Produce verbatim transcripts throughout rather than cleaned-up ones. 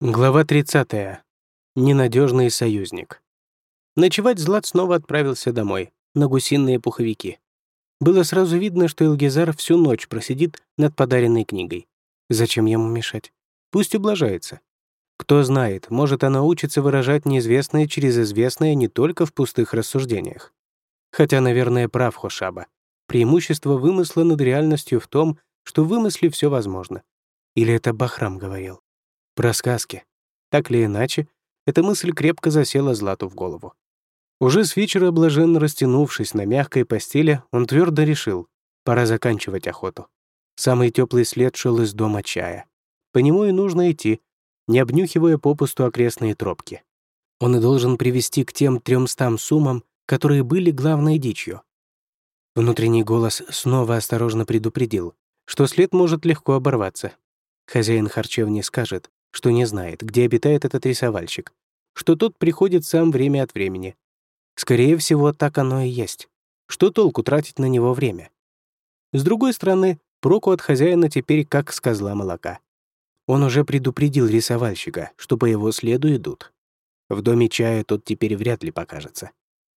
Глава тридцатая. Ненадежный союзник. Ночевать Злат снова отправился домой, на гусиные пуховики. Было сразу видно, что Илгизар всю ночь просидит над подаренной книгой. Зачем ему мешать? Пусть ублажается. Кто знает, может, она учится выражать неизвестное через известное не только в пустых рассуждениях. Хотя, наверное, прав Хошаба. Преимущество вымысла над реальностью в том, что в вымысле все возможно. Или это Бахрам говорил? Про сказки. Так или иначе, эта мысль крепко засела Злату в голову. Уже с вечера, блаженно растянувшись на мягкой постели, он твердо решил, пора заканчивать охоту. Самый теплый след шел из дома чая. По нему и нужно идти, не обнюхивая попусту окрестные тропки. Он и должен привести к тем трёмстам суммам, которые были главной дичью. Внутренний голос снова осторожно предупредил, что след может легко оборваться. Хозяин харчевни скажет, что не знает, где обитает этот рисовальщик, что тот приходит сам время от времени. Скорее всего, так оно и есть. Что толку тратить на него время? С другой стороны, проку от хозяина теперь как с козла молока. Он уже предупредил рисовальщика, что по его следу идут. В доме чая тот теперь вряд ли покажется.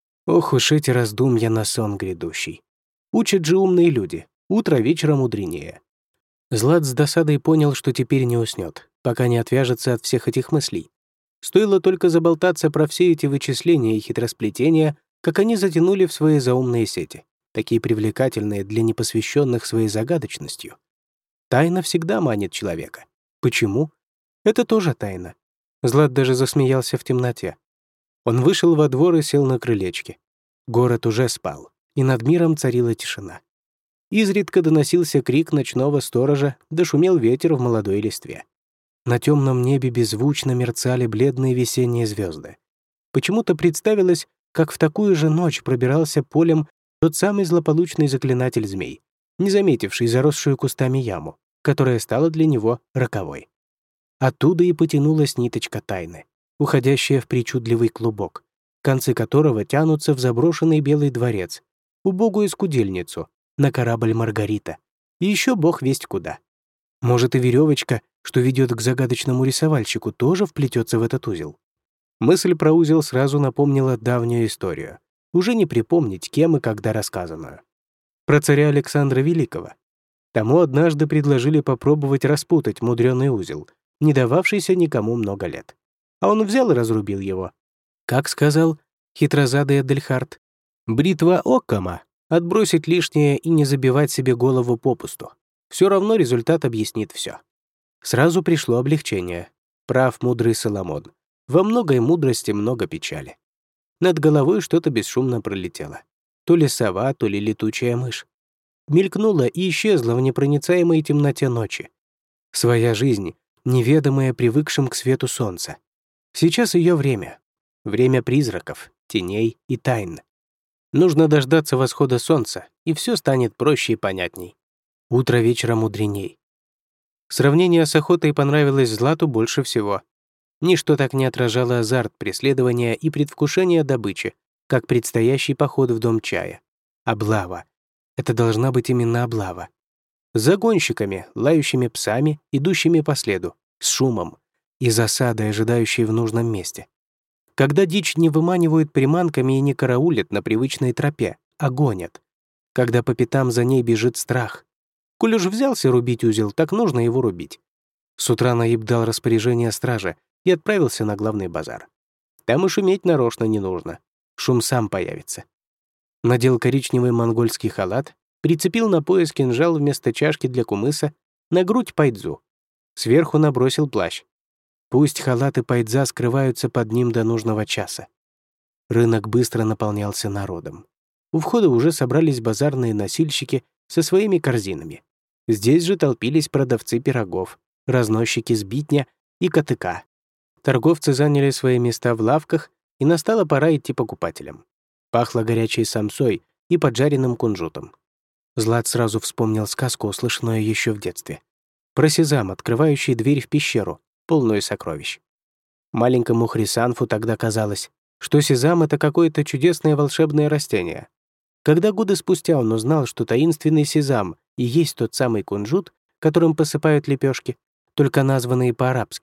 Ох уж эти раздумья на сон грядущий. Учат же умные люди, утро вечера мудренее. Злат с досадой понял, что теперь не уснет, пока не отвяжется от всех этих мыслей. Стоило только заболтаться про все эти вычисления и хитросплетения, как они затянули в свои заумные сети, такие привлекательные для непосвященных своей загадочностью. Тайна всегда манит человека. Почему? Это тоже тайна. Злат даже засмеялся в темноте. Он вышел во двор и сел на крылечке. Город уже спал, и над миром царила тишина. Изредка доносился крик ночного сторожа, да шумел ветер в молодой листве. На темном небе беззвучно мерцали бледные весенние звезды. Почему-то представилось, как в такую же ночь пробирался полем тот самый злополучный заклинатель змей, не заметивший заросшую кустами яму, которая стала для него роковой. Оттуда и потянулась ниточка тайны, уходящая в причудливый клубок, концы которого тянутся в заброшенный белый дворец, убогую скудельницу, на корабль Маргарита, и еще бог весть куда. Может, и веревочка, что ведет к загадочному рисовальщику, тоже вплетется в этот узел. Мысль про узел сразу напомнила давнюю историю, уже не припомнить, кем и когда рассказанную. Про царя Александра Великого. Тому однажды предложили попробовать распутать мудрёный узел, не дававшийся никому много лет. А он взял и разрубил его. Как сказал хитрозадый Адельхард, «Бритва Оккама. Отбросить лишнее и не забивать себе голову попусту. Все равно результат объяснит все». Сразу пришло облегчение. Прав мудрый Соломон. Во многой мудрости много печали. Над головой что-то бесшумно пролетело. То ли сова, то ли летучая мышь. Мелькнула и исчезла в непроницаемой темноте ночи. Своя жизнь, неведомая привыкшим к свету солнца. Сейчас ее время. Время призраков, теней и тайн. Нужно дождаться восхода солнца, и все станет проще и понятней. Утро вечера мудреней. Сравнение с охотой понравилось Злату больше всего. Ничто так не отражало азарт преследования и предвкушение добычи, как предстоящий поход в дом чая. Облава. Это должна быть именно облава. С загонщиками, лающими псами, идущими по следу, с шумом, и засадой, ожидающей в нужном месте. Когда дичь не выманивают приманками и не караулят на привычной тропе, а гонят. Когда по пятам за ней бежит страх. Коль уж взялся рубить узел, так нужно его рубить. С утра Наиб дал распоряжение страже и отправился на главный базар. Там и шуметь нарочно не нужно. Шум сам появится. Надел коричневый монгольский халат, прицепил на пояс кинжал вместо чашки для кумыса, на грудь пайдзу. Сверху набросил плащ. Пусть халат и пайдза скрываются под ним до нужного часа. Рынок быстро наполнялся народом. У входа уже собрались базарные носильщики со своими корзинами. Здесь же толпились продавцы пирогов, разносчики сбитня и котыка. Торговцы заняли свои места в лавках, и настала пора идти покупателям. Пахло горячей самсой и поджаренным кунжутом. Злат сразу вспомнил сказку, услышанную еще в детстве. Про сезам, открывающий дверь в пещеру, полную сокровищ. Маленькому Хрисанфу тогда казалось, что сезам — это какое-то чудесное волшебное растение. Когда годы спустя он узнал, что таинственный сезам и есть тот самый кунжут, которым посыпают лепешки, только названные по-арабски,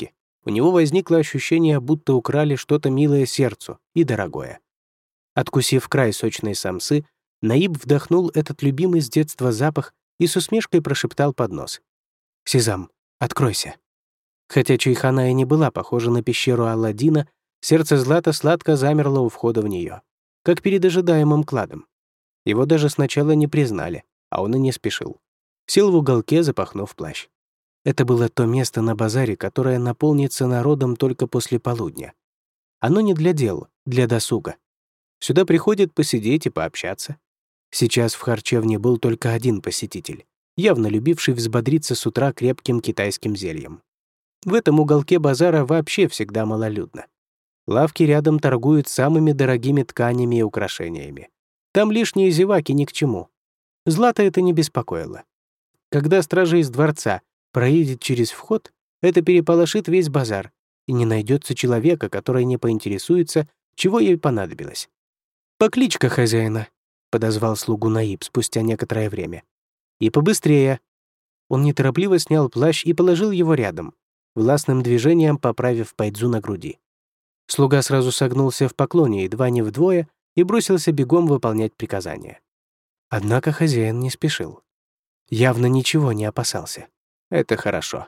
У него возникло ощущение, будто украли что-то милое сердцу и дорогое. Откусив край сочной самсы, Наиб вдохнул этот любимый с детства запах и с усмешкой прошептал под нос: «Сезам, откройся». Хотя чайхана и не была похожа на пещеру Аладдина, сердце Злата сладко замерло у входа в нее, как перед ожидаемым кладом. Его даже сначала не признали, а он и не спешил. Сел в уголке, запахнув плащ. Это было то место на базаре, которое наполнится народом только после полудня. Оно не для дел, для досуга. Сюда приходят посидеть и пообщаться. Сейчас в харчевне был только один посетитель, явно любивший взбодриться с утра крепким китайским зельем. В этом уголке базара вообще всегда малолюдно. Лавки рядом торгуют самыми дорогими тканями и украшениями. Там лишние зеваки ни к чему. Злата это не беспокоило. Когда стража из дворца проедет через вход, это переполошит весь базар, и не найдется человека, который не поинтересуется, чего ей понадобилось. «Покличка хозяина», — подозвал слугу Наиб спустя некоторое время. «И побыстрее». Он неторопливо снял плащ и положил его рядом, властным движением поправив пайдзу на груди. Слуга сразу согнулся в поклоне, едва не вдвое, и бросился бегом выполнять приказания. Однако хозяин не спешил. Явно ничего не опасался. Это хорошо.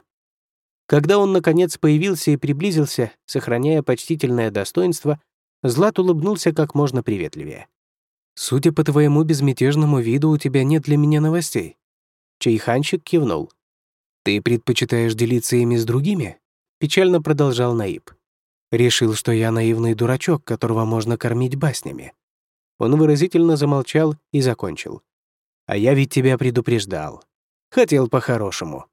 Когда он, наконец, появился и приблизился, сохраняя почтительное достоинство, Злат улыбнулся как можно приветливее. «Судя по твоему безмятежному виду, у тебя нет для меня новостей». Чайханщик кивнул. «Ты предпочитаешь делиться ими с другими?» Печально продолжал Наиб. «Решил, что я наивный дурачок, которого можно кормить баснями». Он выразительно замолчал и закончил. «А я ведь тебя предупреждал. Хотел по-хорошему».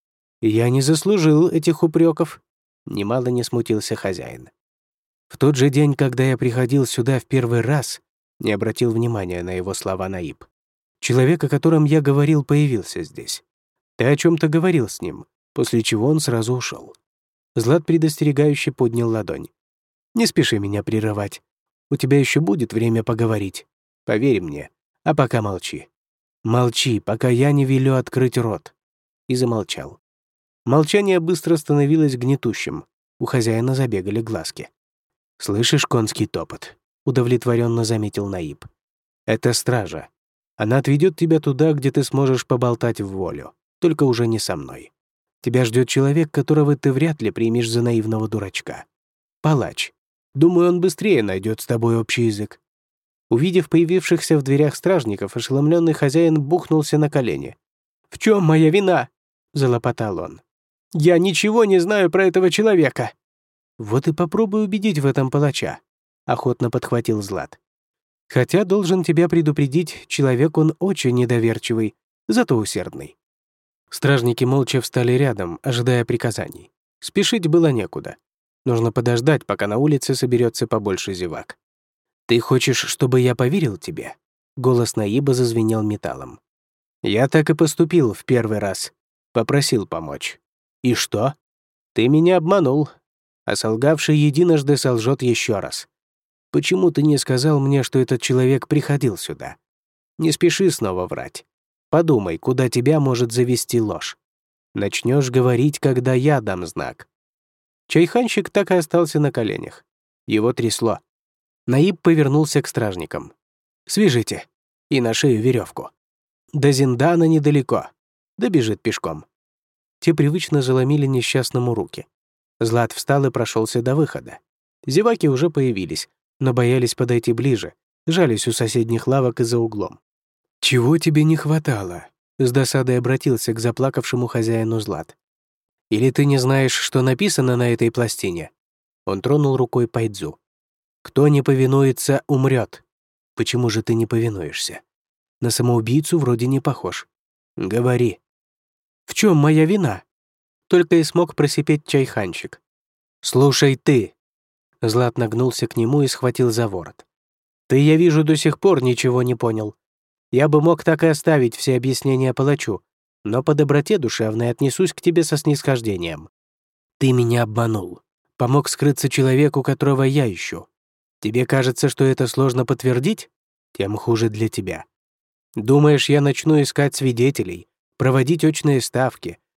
«Я не заслужил этих упреков», — немало не смутился хозяин. «В тот же день, когда я приходил сюда в первый раз», — не обратил внимания на его слова Наиб, «человек, о котором я говорил, появился здесь. Ты о чем-то говорил с ним, после чего он сразу ушел». Злат предостерегающе поднял ладонь. «Не спеши меня прерывать. У тебя еще будет время поговорить. Поверь мне. А пока молчи. Молчи, пока я не велю открыть рот». И замолчал. Молчание быстро становилось гнетущим. У хозяина забегали глазки. «Слышишь конский топот?» — удовлетворенно заметил Наиб. «Это стража. Она отведет тебя туда, где ты сможешь поболтать в волю, только уже не со мной. Тебя ждет человек, которого ты вряд ли примешь за наивного дурачка. Палач. Думаю, он быстрее найдет с тобой общий язык». Увидев появившихся в дверях стражников, ошеломленный хозяин бухнулся на колени. «В чем моя вина?» — залопотал он. «Я ничего не знаю про этого человека». «Вот и попробуй убедить в этом палача», — охотно подхватил Злат. «Хотя, должен тебя предупредить, человек он очень недоверчивый, зато усердный». Стражники молча встали рядом, ожидая приказаний. Спешить было некуда. Нужно подождать, пока на улице соберется побольше зевак. «Ты хочешь, чтобы я поверил тебе?» Голос Наиба зазвенел металлом. «Я так и поступил в первый раз. Попросил помочь. И что? Ты меня обманул. А солгавший единожды солжет еще раз. Почему ты не сказал мне, что этот человек приходил сюда? Не спеши снова врать. Подумай, куда тебя может завести ложь. Начнешь говорить, когда я дам знак». Чайханщик так и остался на коленях. Его трясло. Наиб повернулся к стражникам. «Свяжите. И на шею веревку. До Зиндана недалеко. Добежит пешком». Те привычно заломили несчастному руки. Злат встал и прошелся до выхода. Зеваки уже появились, но боялись подойти ближе, жались у соседних лавок и за углом. «Чего тебе не хватало?» — с досадой обратился к заплакавшему хозяину Злат. «Или ты не знаешь, что написано на этой пластине?» Он тронул рукой пайдзу. «Кто не повинуется, умрет. Почему же ты не повинуешься? На самоубийцу вроде не похож. Говори». «В чем моя вина?» Только и смог просипеть чайханщик. «Слушай ты!» Злат нагнулся к нему и схватил за ворот. «Ты, я вижу, до сих пор ничего не понял. Я бы мог так и оставить все объяснения палачу, но по доброте душевной отнесусь к тебе со снисхождением. Ты меня обманул. Помог скрыться человеку, которого я ищу. Тебе кажется, что это сложно подтвердить? Тем хуже для тебя. Думаешь, я начну искать свидетелей, проводить очные ставки,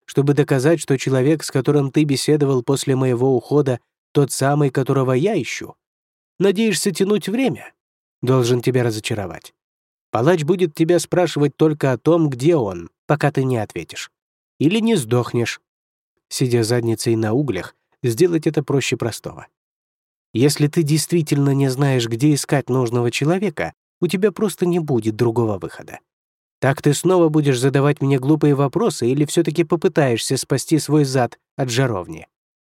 чтобы доказать, что человек, с которым ты беседовал после моего ухода, тот самый, которого я ищу? Надеешься тянуть время? Должен тебя разочаровать. Палач будет тебя спрашивать только о том, где он, пока ты не ответишь. Или не сдохнешь. Сидя задницей на углях, сделать это проще простого. Если ты действительно не знаешь, где искать нужного человека, у тебя просто не будет другого выхода. Так ты снова будешь задавать мне глупые вопросы или все-таки попытаешься спасти свой зад от жаровни?»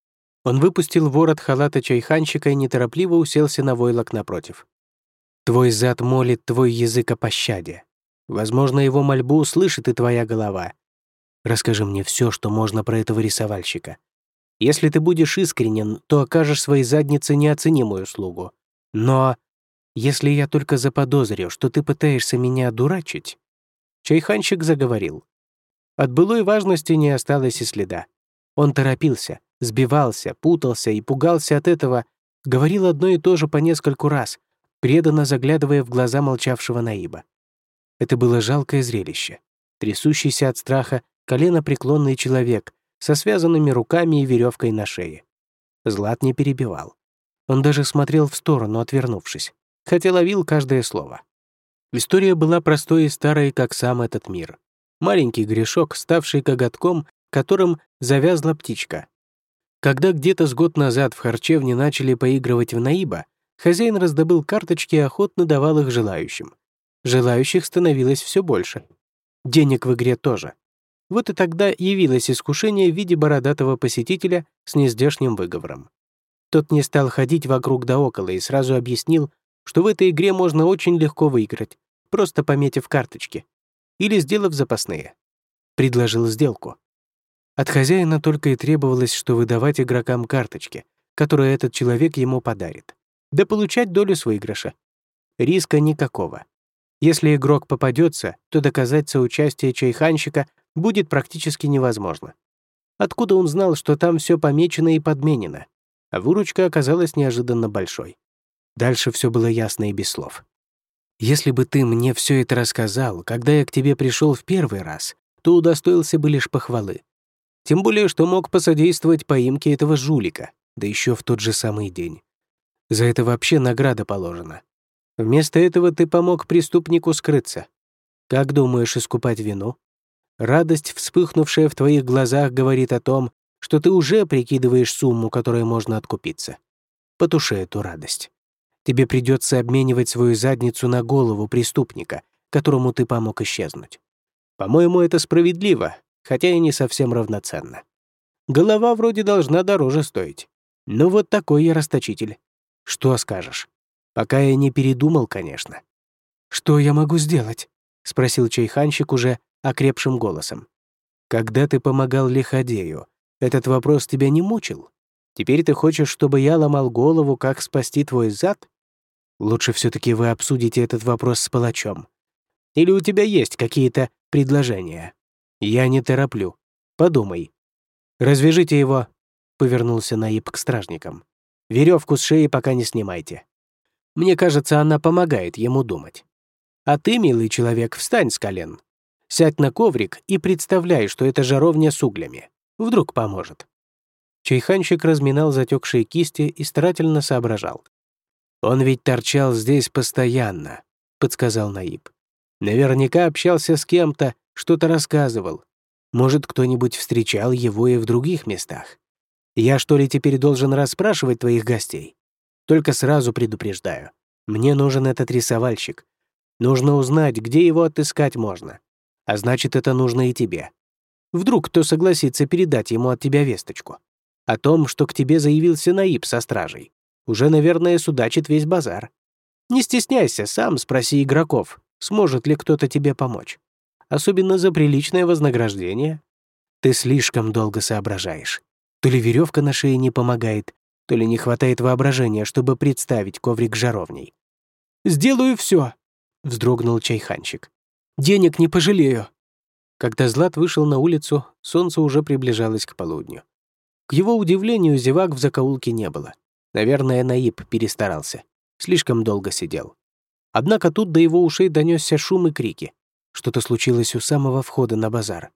Он выпустил ворот халата чайханщика и неторопливо уселся на войлок напротив. «Твой зад молит твой язык о пощаде. Возможно, его мольбу услышит и твоя голова. Расскажи мне все, что можно про этого рисовальщика. Если ты будешь искренен, то окажешь своей заднице неоценимую услугу. Но если я только заподозрю, что ты пытаешься меня одурачить...» Чайханщик заговорил. От былой важности не осталось и следа. Он торопился, сбивался, путался и пугался от этого, говорил одно и то же по нескольку раз, преданно заглядывая в глаза молчавшего Наиба. Это было жалкое зрелище. Трясущийся от страха, коленопреклонный человек со связанными руками и веревкой на шее. Злат не перебивал. Он даже смотрел в сторону, отвернувшись, хотя ловил каждое слово. История была простой и старой, как сам этот мир. Маленький грешок, ставший коготком, которым завязла птичка. Когда где-то с год назад в харчевне начали поигрывать в Наиба, хозяин раздобыл карточки и охотно давал их желающим. Желающих становилось все больше. Денег в игре тоже. Вот и тогда явилось искушение в виде бородатого посетителя с нездешним выговором. Тот не стал ходить вокруг да около и сразу объяснил, что в этой игре можно очень легко выиграть, просто пометив карточки или сделав запасные. Предложил сделку. От хозяина только и требовалось, что выдавать игрокам карточки, которые этот человек ему подарит, да получать долю с выигрыша. Риска никакого. Если игрок попадется, то доказать соучастие чайханщика будет практически невозможно. Откуда он знал, что там все помечено и подменено? А выручка оказалась неожиданно большой. Дальше все было ясно и без слов. «Если бы ты мне все это рассказал, когда я к тебе пришел в первый раз, то удостоился бы лишь похвалы. Тем более, что мог посодействовать поимке этого жулика, да еще в тот же самый день. За это вообще награда положена. Вместо этого ты помог преступнику скрыться. Как думаешь искупать вину? Радость, вспыхнувшая в твоих глазах, говорит о том, что ты уже прикидываешь сумму, которой можно откупиться. Потуши эту радость. Тебе придется обменивать свою задницу на голову преступника, которому ты помог исчезнуть. По-моему, это справедливо, хотя и не совсем равноценно. Голова вроде должна дороже стоить. Ну вот такой я расточитель. Что скажешь? Пока я не передумал, конечно». «Что я могу сделать?» — спросил чайханщик уже окрепшим голосом. «Когда ты помогал лиходею, этот вопрос тебя не мучил? Теперь ты хочешь, чтобы я ломал голову, как спасти твой зад? Лучше все-таки вы обсудите этот вопрос с палачом. Или у тебя есть какие-то предложения? Я не тороплю. Подумай. Развяжите его», — повернулся Наиб к стражникам. «Веревку с шеи пока не снимайте. Мне кажется, она помогает ему думать. А ты, милый человек, встань с колен. Сядь на коврик и представляй, что это жаровня с углями. Вдруг поможет». Чайханщик разминал затекшие кисти и старательно соображал. «Он ведь торчал здесь постоянно», — подсказал Наиб. «Наверняка общался с кем-то, что-то рассказывал. Может, кто-нибудь встречал его и в других местах. Я, что ли, теперь должен расспрашивать твоих гостей? Только сразу предупреждаю. Мне нужен этот рисовальщик. Нужно узнать, где его отыскать можно. А значит, это нужно и тебе. Вдруг кто согласится передать ему от тебя весточку. О том, что к тебе заявился Наиб со стражей. Уже, наверное, судачит весь базар. Не стесняйся, сам спроси игроков, сможет ли кто-то тебе помочь. Особенно за приличное вознаграждение. Ты слишком долго соображаешь. То ли веревка на шее не помогает, то ли не хватает воображения, чтобы представить коврик жаровней. «Сделаю все», — вздрогнул чайханщик. «Денег не пожалею». Когда Злат вышел на улицу, солнце уже приближалось к полудню. К его удивлению, зевак в закоулке не было. Наверное, Наиб перестарался. Слишком долго сидел. Однако тут до его ушей донесся шум и крики. Что-то случилось у самого входа на базар.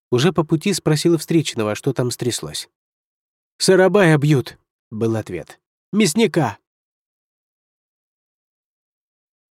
Уже по пути спросил встречного, что там стряслось. «Сарабая бьют», — был ответ. «Мясника!»